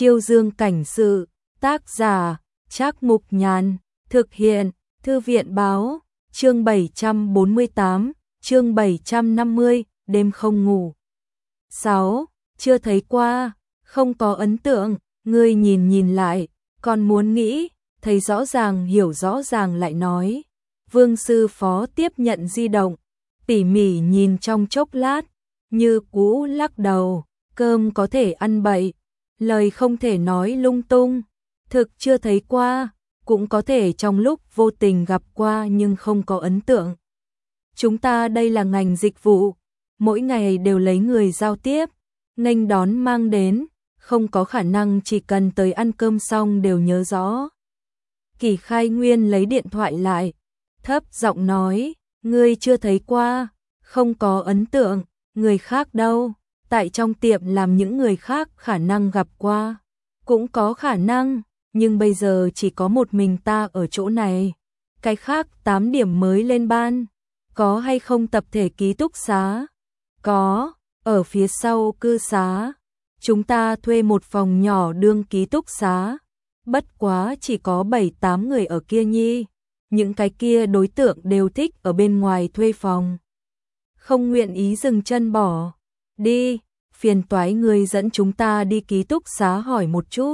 Chiêu dương cảnh sự, tác giả, Trác Mục Nhàn, thực hiện, Thư viện báo, chương 748, chương 750, đêm không ngủ. 6. Chưa thấy qua, không có ấn tượng, ngươi nhìn lại, còn muốn nghĩ, thấy rõ ràng hiểu rõ ràng lại nói. Vương sư phó tiếp nhận di động, tỉ mỉ nhìn trong chốc lát, như cũ lắc đầu, cơm có thể ăn bậy, lời không thể nói lung tung, thực chưa thấy qua, cũng có thể trong lúc vô tình gặp qua nhưng không có ấn tượng. Chúng ta đây là ngành dịch vụ, mỗi ngày đều lấy người giao tiếp, nghênh đón mang đến, không có khả năng chỉ cần tới ăn cơm xong đều nhớ rõ. Kỷ Khai Nguyên lấy điện thoại lại, thấp giọng nói, ngươi chưa thấy qua, không có ấn tượng, người khác đâu, tại trong tiệm làm những người khác khả năng gặp qua, cũng có khả năng, nhưng bây giờ chỉ có một mình ta ở chỗ này, cái khác 8 điểm mới lên ban, có hay không tập thể ký túc xá? Có, ở phía sau cư xá, chúng ta thuê một phòng nhỏ đương ký túc xá, bất quá chỉ có 7-8 người ở kia nhi, những cái kia đối tượng đều thích ở bên ngoài thuê phòng. Không nguyện ý dừng chân bỏ, đi, phiền toái người dẫn chúng ta đi ký túc xá hỏi một chút.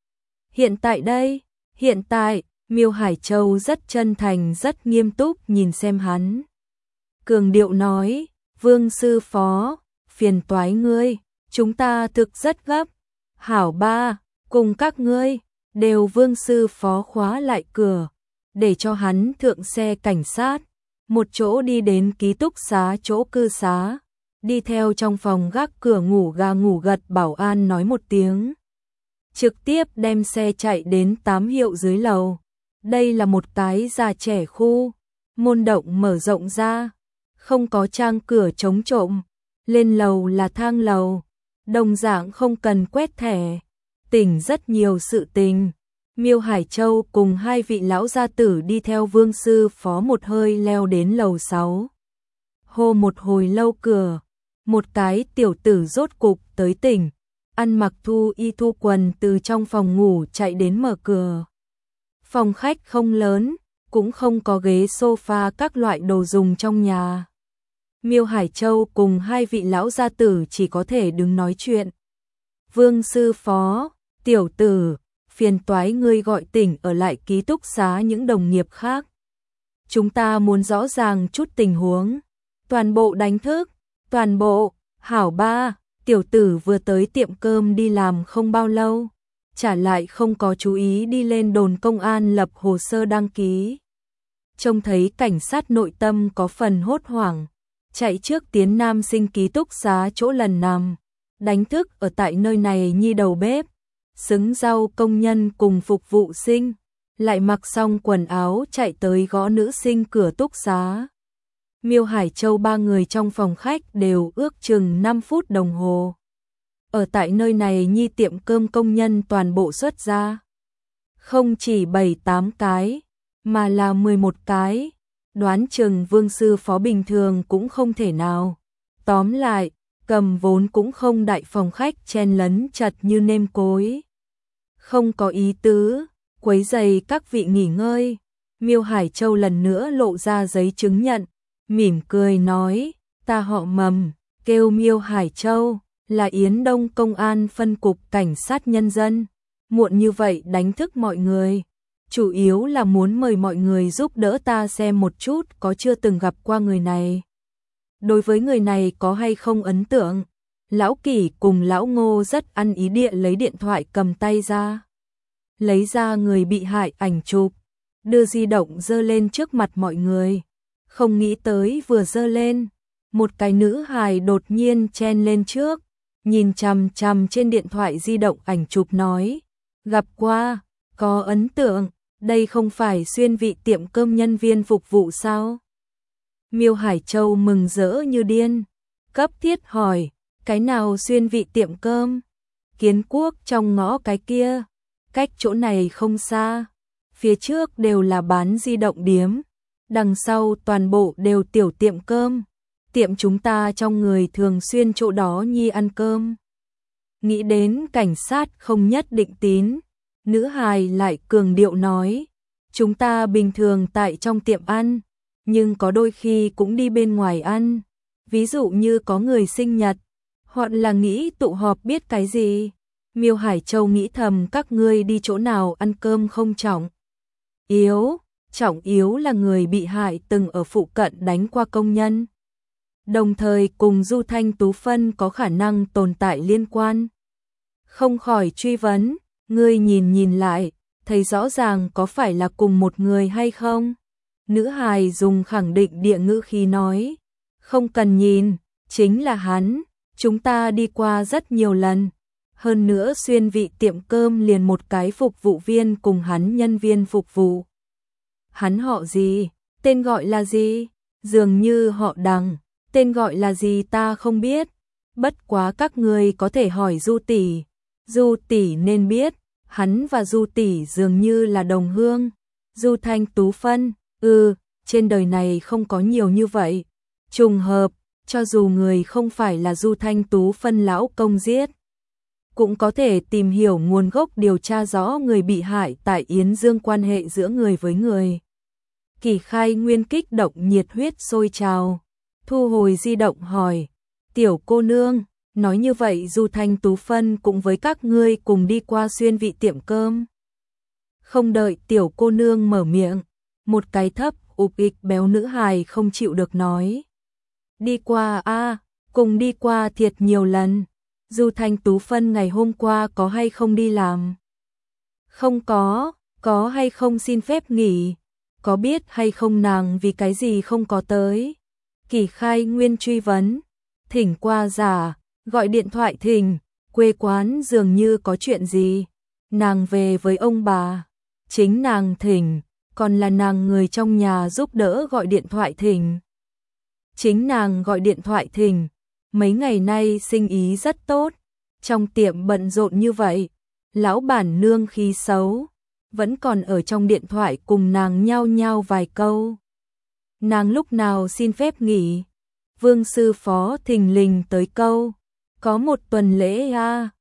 Hiện tại đây, hiện tại, Miêu Hải Châu rất chân thành rất nghiêm túc nhìn xem hắn. Cường điệu nói, Vương sư phó, phiền toái ngươi, chúng ta thực rất gấp. Hảo ba, cùng các ngươi, đều Vương sư phó khóa lại cửa, để cho hắn thượng xe cảnh sát, một chỗ đi đến ký túc xá chỗ cư xá, đi theo trong phòng gác cửa ngủ gà ngủ gật bảo an nói một tiếng. Trực tiếp đem xe chạy đến 8 hiệu dưới lầu. Đây là một cái già trẻ khu, môn động mở rộng ra, không có trang cửa chống trộm, lên lầu là thang lầu, đồng dạng không cần quét thẻ, tỉnh rất nhiều sự tình. Miêu Hải Châu cùng hai vị lão gia tử đi theo Vương sư phó một hơi leo đến lầu 6. Hô một hồi lâu cửa, một cái tiểu tử rốt cục tới tỉnh, ăn mặc thu y thu quần từ trong phòng ngủ chạy đến mở cửa. Phòng khách không lớn, cũng không có ghế sofa các loại đồ dùng trong nhà. Miêu Hải Châu cùng hai vị lão gia tử chỉ có thể đứng nói chuyện. Vương sư phó, tiểu tử, phiền toái ngươi gọi tỉnh ở lại ký túc xá những đồng nghiệp khác. Chúng ta muốn rõ ràng chút tình huống. Toàn bộ đánh thức, toàn bộ, hảo ba, tiểu tử vừa tới tiệm cơm đi làm không bao lâu, trả lại không có chú ý đi lên đồn công an lập hồ sơ đăng ký. Trông thấy cảnh sát nội tâm có phần hốt hoảng, chạy trước tiến nam sinh ký túc xá chỗ lần nằm, đánh thức ở tại nơi này nhi đầu bếp, xứng rau công nhân cùng phục vụ sinh, lại mặc xong quần áo chạy tới gõ nữ sinh cửa túc xá. Miêu Hải Châu ba người trong phòng khách đều ước chừng 5 phút đồng hồ. Ở tại nơi này nhi tiệm cơm công nhân toàn bộ xuất ra. Không chỉ 7-8 cái, mà là 11 cái. Đoán chừng Vương sư phó bình thường cũng không thể nào. Tóm lại, cầm vốn cũng không đại phòng khách chen lấn chật như nêm cối. Không có ý tứ, quấy rầy các vị nghỉ ngơi. Miêu Hải Châu lần nữa lộ ra giấy chứng nhận, mỉm cười nói, ta họ Mầm, kêu Miêu Hải Châu, là Yến Đông Công an phân cục cảnh sát nhân dân. Muộn như vậy đánh thức mọi người, chủ yếu là muốn mời mọi người giúp đỡ ta xem một chút có chưa từng gặp qua người này. Đối với người này có hay không ấn tượng, Lão Kỷ cùng Lão Ngô rất ăn ý địa lấy điện thoại cầm tay ra. Lấy ra người bị hại ảnh chụp, đưa di động giơ lên trước mặt mọi người. Không nghĩ tới vừa giơ lên, một cái nữ hài đột nhiên chen lên trước, nhìn chằm chằm trên điện thoại di động ảnh chụp nói, gặp qua, có ấn tượng, đây không phải xuyên vị tiệm cơm nhân viên phục vụ sao? Miêu Hải Châu mừng rỡ như điên, cấp thiết hỏi, cái nào xuyên vị tiệm cơm? Kiến Quốc trong ngõ cái kia, cách chỗ này không xa, phía trước đều là bán di động điếm, đằng sau toàn bộ đều tiểu tiệm cơm, tiệm chúng ta trong người thường xuyên chỗ đó nhi ăn cơm. Nghĩ đến cảnh sát không nhất định tín, nữ hài lại cường điệu nói, chúng ta bình thường tại trong tiệm ăn, nhưng có đôi khi cũng đi bên ngoài ăn, ví dụ như có người sinh nhật, hoặc là nghĩ tụ họp biết cái gì. Miêu Hải Châu nghĩ thầm các ngươi đi chỗ nào ăn cơm không trọng yếu là người bị hại từng ở phụ cận đánh qua công nhân, đồng thời cùng Du Thanh Tú Phân có khả năng tồn tại liên quan. Không khỏi truy vấn, ngươi nhìn lại, thấy rõ ràng có phải là cùng một người hay không? Nữ hài dùng khẳng định địa ngữ khí nói, không cần nhìn, chính là hắn, chúng ta đi qua rất nhiều lần. Hơn nữa xuyên vị tiệm cơm liền một cái phục vụ viên cùng hắn nhân viên phục vụ. Hắn họ gì? Tên gọi là gì? Dường như họ Đằng, tên gọi là gì ta không biết. Bất quá các người có thể hỏi Du tỷ. Du tỷ nên biết, hắn và Du tỷ dường như là đồng hương. Du Thanh Tú Phân, trên đời này không có nhiều như vậy. Trùng hợp, cho dù người không phải là Du Thanh Tú Phân lão công giết, cũng có thể tìm hiểu nguồn gốc điều tra rõ người bị hại tại Yến Dương quan hệ giữa người với người. Kỳ Khai Nguyên kích động nhiệt huyết sôi trào, thu hồi di động hỏi, tiểu cô nương, nói như vậy Du Thanh Tú Phân cũng với các ngươi cùng đi qua xuyên vị tiệm cơm. Không đợi tiểu cô nương mở miệng, một cái thấp ụp ịch béo nữ hài không chịu được nói. Đi qua cùng đi qua thiệt nhiều lần. Du Thanh Tú Phân ngày hôm qua có hay không đi làm? Không có hay không xin phép nghỉ? Có biết hay không nàng vì cái gì không có tới? Kỳ Khai Nguyên truy vấn, thỉnh qua giả, gọi điện thoại thỉnh, quê quán dường như có chuyện gì? Nàng về với ông bà, chính nàng thỉnh, còn là nàng người trong nhà giúp đỡ gọi điện thoại thỉnh. Chính nàng gọi điện thoại thỉnh. Mấy ngày nay sinh ý rất tốt, trong tiệm bận rộn như vậy, lão bản nương khí xấu, vẫn còn ở trong điện thoại cùng nàng nhao nhao vài câu. Nàng lúc nào xin phép nghỉ? Vương sư phó thình lình tới câu, có một tuần lễ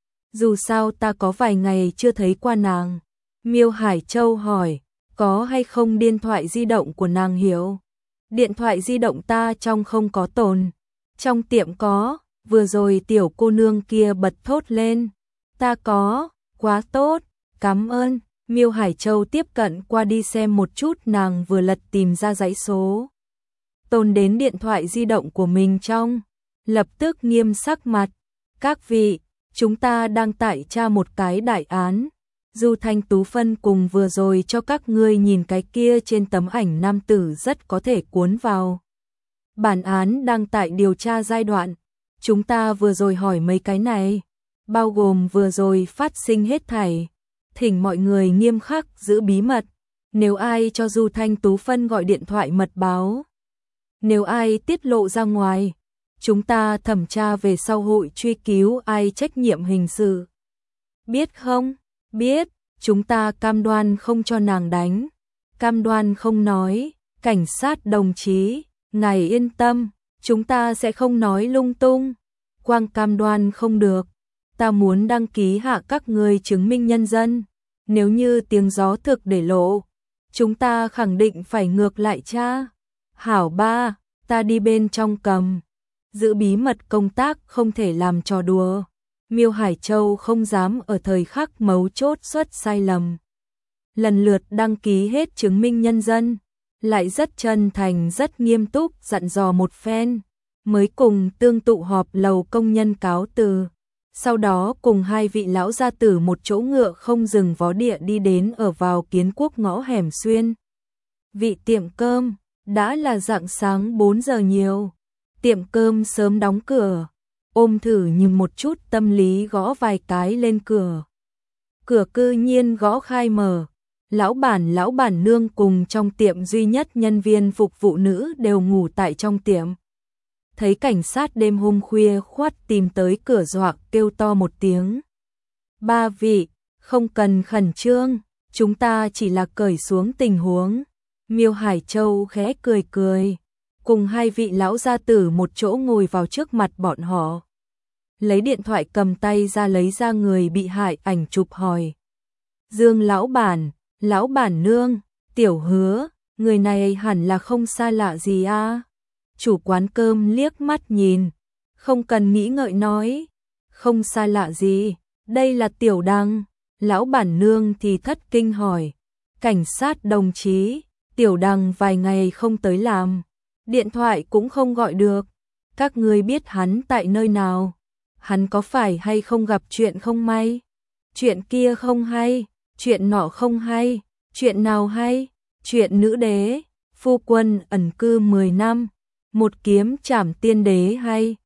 dù sao ta có vài ngày chưa thấy qua nàng. Miêu Hải Châu hỏi, có hay không điện thoại di động của nàng hiểu? Điện thoại di động ta trong không có tồn. Trong tiệm có, vừa rồi tiểu cô nương kia bật thốt lên. Ta có, quá tốt, cảm ơn. Miêu Hải Châu tiếp cận qua đi xem một chút nàng vừa lật tìm ra dãy số. Tồn đến điện thoại di động của mình trong, lập tức nghiêm sắc mặt. Các vị, chúng ta đang tại tra một cái đại án. Du Thanh Tú Phân cùng vừa rồi cho các ngươi nhìn cái kia trên tấm ảnh nam tử rất có thể cuốn vào. Bản án đang tại điều tra giai đoạn, chúng ta vừa rồi hỏi mấy cái này, bao gồm vừa rồi phát sinh hết thảy. Thỉnh mọi người nghiêm khắc giữ bí mật, nếu ai cho Du Thanh Tú Phân gọi điện thoại mật báo, nếu ai tiết lộ ra ngoài, chúng ta thẩm tra về sau hội truy cứu ai trách nhiệm hình sự. Biết không? Biết, chúng ta cam đoan không cho nàng đánh, cam đoan không nói, cảnh sát đồng chí. Ngài yên tâm, chúng ta sẽ không nói lung tung. Quang cam đoan không được, ta muốn đăng ký hạ các người chứng minh nhân dân. Nếu như tiếng gió thực để lộ, chúng ta khẳng định phải ngược lại cha. Hảo ba, ta đi bên trong cầm. Giữ bí mật công tác không thể làm trò đùa. Miêu Hải Châu không dám ở thời khắc mấu chốt xuất sai lầm. Lần lượt đăng ký hết chứng minh nhân dân, lại rất chân thành rất nghiêm túc dặn dò một phen, mới cùng tương tụ họp lầu công nhân cáo từ. Sau đó cùng hai vị lão gia tử một chỗ ngựa không dừng vó địa đi đến ở vào Kiến Quốc ngõ hẻm xuyên. Vị tiệm cơm, đã là rạng sáng 4 giờ nhiều, tiệm cơm sớm đóng cửa, ôm thử nhưng một chút tâm lý gõ vài cái lên cửa. Cửa cư nhiên gõ khai mở. Lão bản nương cùng trong tiệm duy nhất nhân viên phục vụ nữ đều ngủ tại trong tiệm. Thấy cảnh sát đêm hôm khuya khoắt tìm tới cửa dọa kêu to một tiếng. Ba vị, không cần khẩn trương, chúng ta chỉ là cởi xuống tình huống. Miêu Hải Châu khẽ cười cười, cùng hai vị lão gia tử một chỗ ngồi vào trước mặt bọn họ. lấy điện thoại cầm tay ra lấy ra người bị hại ảnh chụp hỏi. Dương lão bản nương, Tiểu Hứa, người này hẳn là không xa lạ gì à? Chủ quán cơm liếc mắt nhìn, không cần nghĩ ngợi nói, không xa lạ gì, đây là Tiểu Đăng. Lão bản nương thì thất kinh hỏi, cảnh sát đồng chí, Tiểu Đăng vài ngày không tới làm, điện thoại cũng không gọi được, các ngươi biết hắn tại nơi nào? Hắn có phải hay không gặp chuyện không may? Chuyện kia không hay, chuyện nọ không hay, chuyện nào hay? Chuyện nữ đế, phu quân ẩn cư 10 năm, một kiếm trảm tiên đế hay?